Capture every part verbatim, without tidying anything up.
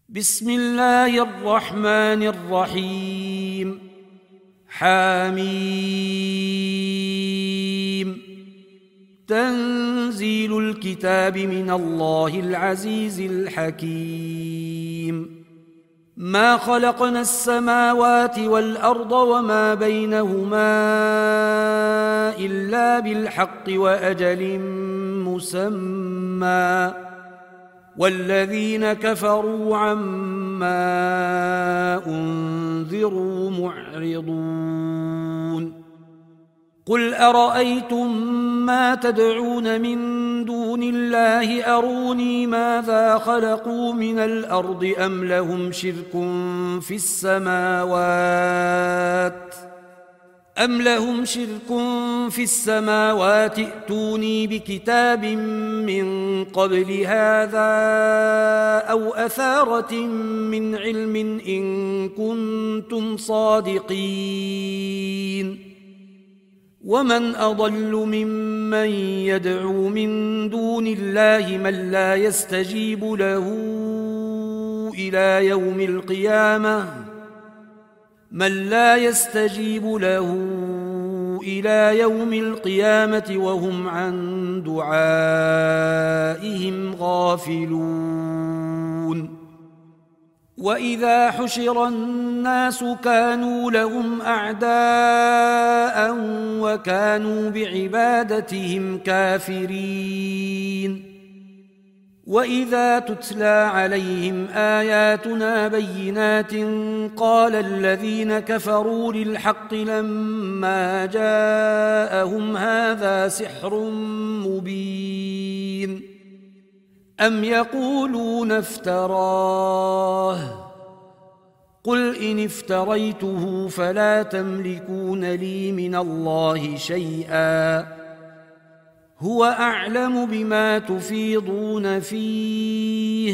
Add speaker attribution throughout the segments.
Speaker 1: بسم الله الرحمن الرحيم. حميم. تنزيل الكتاب من الله العزيز الحكيم. ما خلقنا السماوات والأرض وما بينهما إلا بالحق وأجل مسمى، والذين كفروا عما أنذروا معرضون. قل أرأيتم ما تدعون من دون الله أروني ماذا خلقوا من الأرض أم لهم شرك في السماوات أم لهم شرك في السماوات ائتوني بكتاب من قبل هذا أو أثارة من علم إن كنتم صادقين. ومن أضل ممن يدعو من دون الله من لا يستجيب له إلى يوم القيامة من لا يستجيب له إلى يوم القيامة وهم عن دعائهم غافلون. وإذا حشر الناس كانوا لهم أعداء وكانوا بعبادتهم كافرين. وإذا تتلى عليهم آياتنا بينات قال الذين كفروا للحق لما جاءهم هذا سحر مبين أم يقولون افتراه قل إن افتريته فلا تملكون لي من الله شيئا هو أعلم بما تفيضون فيه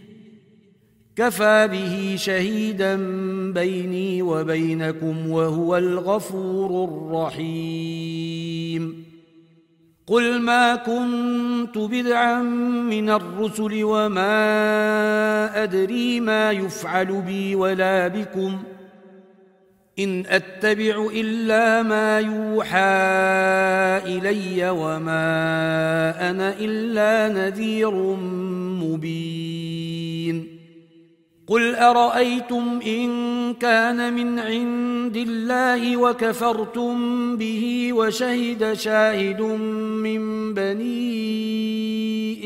Speaker 1: كفى به شهيدا بيني وبينكم وهو الغفور الرحيم. قل ما كنت بدعا من الرسل وما أدري ما يفعل بي ولا بكم إن أتبع إلا ما يوحى إلي وما أنا إلا نذير مبين. قل أرأيتم إن كان من عند الله وكفرتم به وشهد شاهد من بني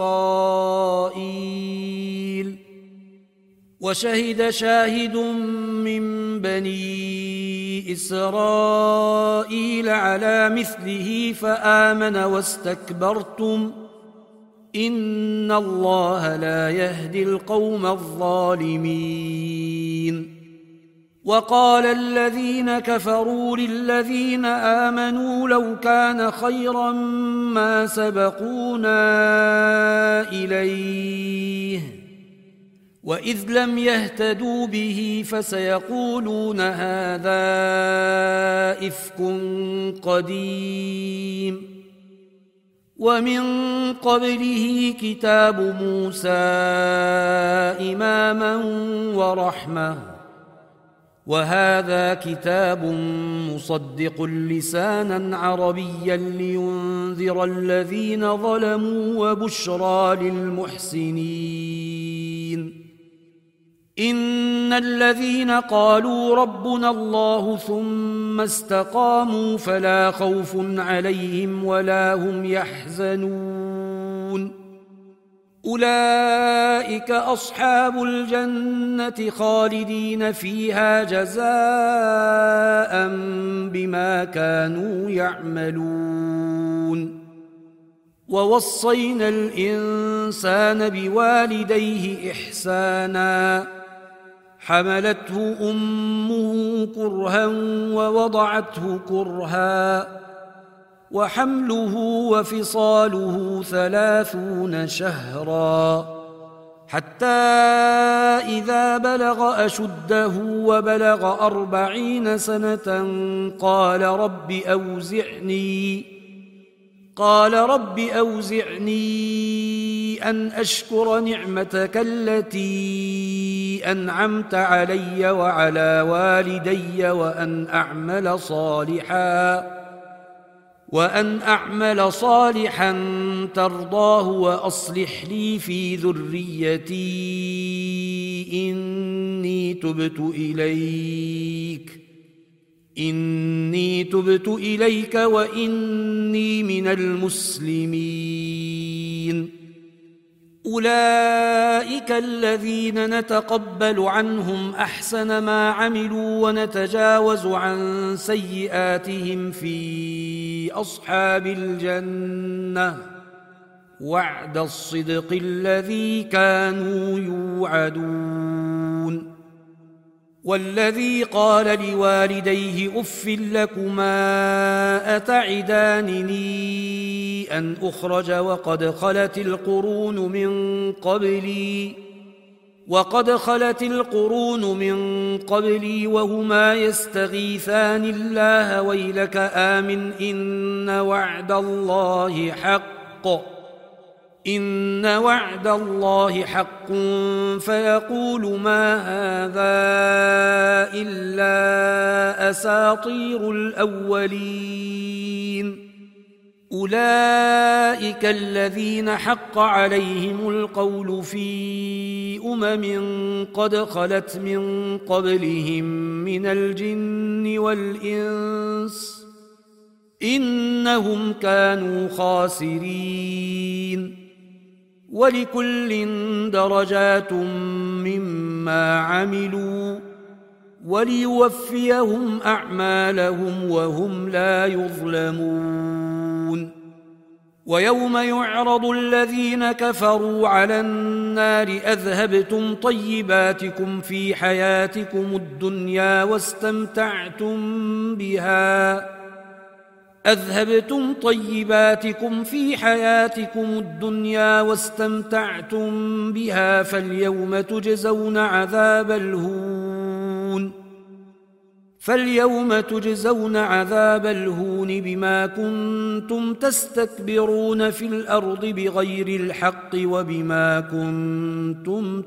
Speaker 1: إسرائيل وشهد شاهد من بني إسرائيل على مثله فآمن واستكبرتم إن الله لا يهدي القوم الظالمين. وقال الذين كفروا للذين آمنوا لو كان خيرا ما سبقونا إليه وإذ لم يهتدوا به فسيقولون هذا إفك قديم. ومن قبله كتاب موسى إماما ورحمة وهذا كتاب مصدق لسانا عربيا لينذر الذين ظلموا وبشرى للمحسنين. إن الذين قالوا ربنا الله ثم استقاموا فلا خوف عليهم ولا هم يحزنون أولئك أصحاب الجنة خالدين فيها جزاء بما كانوا يعملون. ووصينا الإنسان بوالديه إحسانا حملته أمه كرها ووضعته كرها وحمله وفصاله ثلاثون شهرا حتى إذا بلغ أشده وبلغ أربعين سنة قال رب أوزعني قال رب أوزعني أن أشكر نعمتك التي أنعمت علي وعلى والدي وأن أعمل صالحا وأن أعمل صالحا ترضاه وأصلح لي في ذريتي إني تبت إليك إني تبت إليك وإني من المسلمين. أولئك الذين نتقبل عنهم أحسن ما عملوا ونتجاوز عن سيئاتهم في أصحاب الجنة وعد الصدق الذي كانوا يوعدون. والذي قال لوالديه أف لكما أتعدانني أن أخرج وقد خلت القرون من قبلي وقد خلت القرون من قبلي وهما يستغيثان الله ويلك آمن إن وعد الله حق إن وعد الله حق فيقول ما هذا إلا أساطير الأولين. أولئك الذين حق عليهم القول في أمم قد خلت من قبلهم من الجن والإنس إنهم كانوا خاسرين. ولكل درجات مما عملوا وليوفيهم أعمالهم وهم لا يظلمون. ويوم يعرض الذين كفروا على النار أذهبتم طيباتكم في حياتكم الدنيا واستمتعتم بها أذهبتم طيباتكم في حياتكم الدنيا واستمتعتم بها فاليوم تجزون عذاب الهون فاليوم تجزون عذاب الهون بما كنتم تستكبرون في الأرض بغير الحق وبما كنتم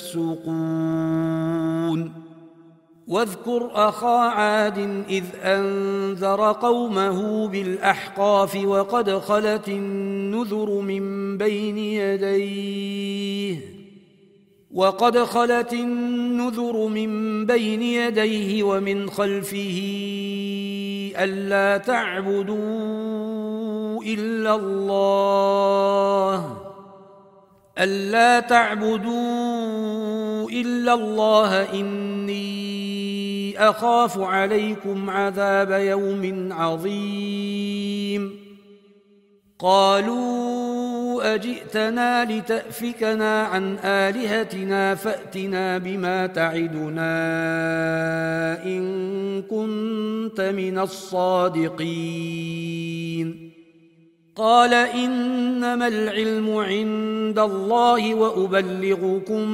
Speaker 1: تفسقون. واذكر أخا عاد إذ أنذر قومه بالأحقاف وقد خلت النذر من بين يديه وقد خلت النذر من بين يديه ومن خلفه ألا تعبدوا إلا الله ألا تعبدوا إلا الله إني أخاف عليكم عذاب يوم عظيم. قالوا أجئتنا لتأفكنا عن آلهتنا فأتنا بما تعدنا إن كنت من الصادقين. قال إنما العلم عند الله وأبلغكم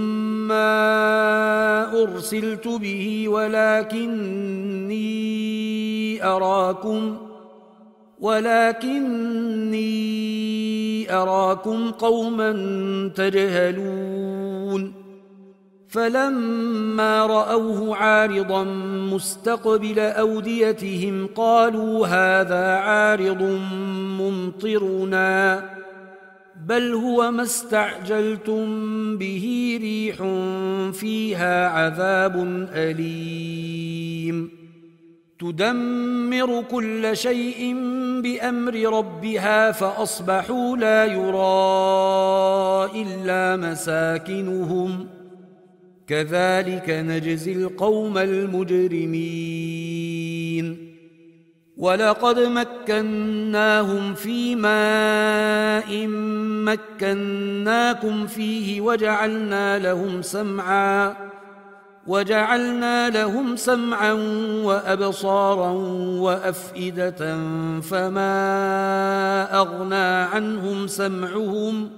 Speaker 1: ما أرسلت به ولكني أراكم ولكني أراكم قوما تجهلون. فلما رأوه عارضا مستقبل أوديتهم قالوا هذا عارض ممطرنا بل هو ما استعجلتم به ريح فيها عذاب أليم تدمر كل شيء بأمر ربها فأصبحوا لا يرى إلا مساكنهم كذلك نجزي القوم المجرمين. ولقد مكناهم في ماء مكناكم فيه وجعلنا لهم سمعا وجعلنا لهم سمعا وأبصارا وأفئدة فما أغنى عنهم سمعهم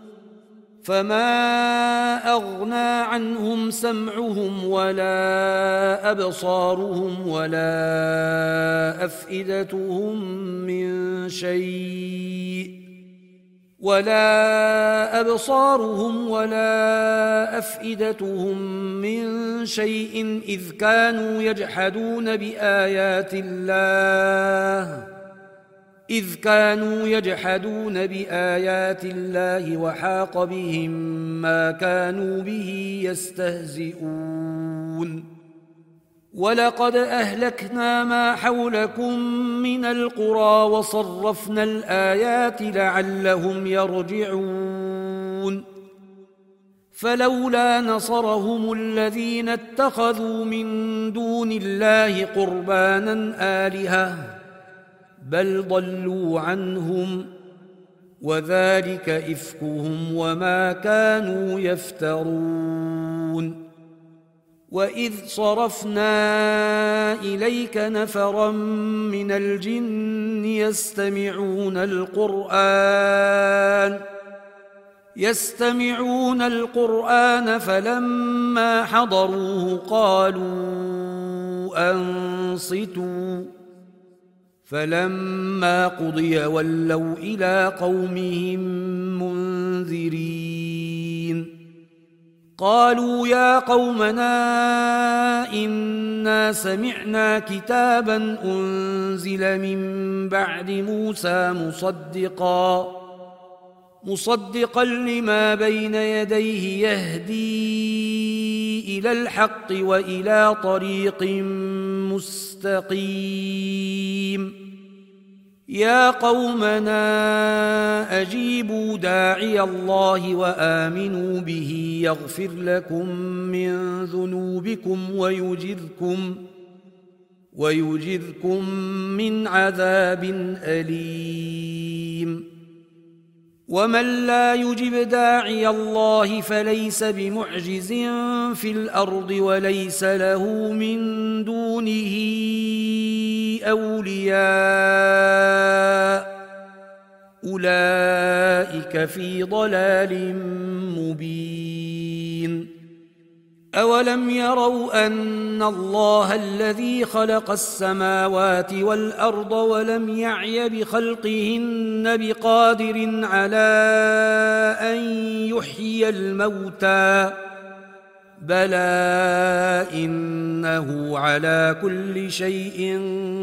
Speaker 1: فما أغنى عنهم سمعهم ولا أبصارهم ولا أفئدتهم من شيء ولا أبصارهم ولا أفئدتهم من شيء إذ كانوا يجحدون بآيات الله إذ كانوا يجحدون بآيات الله وحاق بهم ما كانوا به يستهزئون ولقد أهلكنا ما حولكم من القرى وصرفنا الآيات لعلهم يرجعون فلولا نصرهم الذين اتخذوا من دون الله قربانا آلهة بل ضلوا عنهم وذلك إفكهم وما كانوا يفترون وإذ صرفنا إليك نفرا من الجن يستمعون القرآن يستمعون القرآن فلما حضروه قالوا أنصتوا فلما قضي ولوا إلى قومهم منذرين قالوا يا قومنا إنا سمعنا كتابا أنزل من بعد موسى مصدقا مصدقا لما بين يديه يهدي إلى الحق وإلى طريق مستقيم يا قومنا أجيبوا داعي الله وآمنوا به يغفر لكم من ذنوبكم ويجركم ويجركم من عذاب أليم ومن لا يجب داعي الله فليس بمعجز في الأرض وليس له من دونه أولياء أولئك في ضلال مبين أولم يروا أن الله الذي خلق السماوات والأرض ولم يعي بخلقهن بقادر على أن يحيي الموتى بلى إنه على كل شيء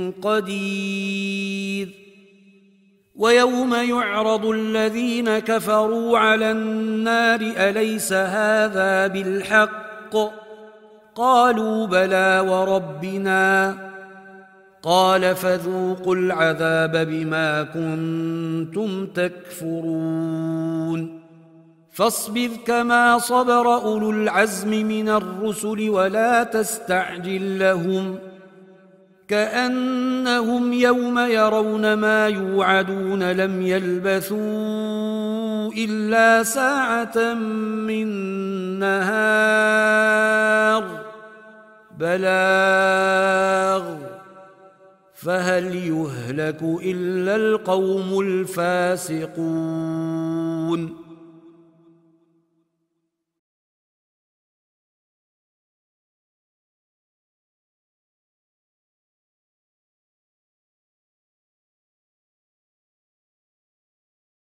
Speaker 1: قدير ويوم يعرض الذين كفروا على النار أليس هذا بالحق قالوا بلى وربنا قال فذوقوا العذاب بما كنتم تكفرون فاصبر كما صبر أولو العزم من الرسل ولا تستعجل لهم كأنهم يوم يرون ما يوعدون لم يلبثوا إلا ساعة من نهار بلاغ فهل يهلك إلا القوم الفاسقون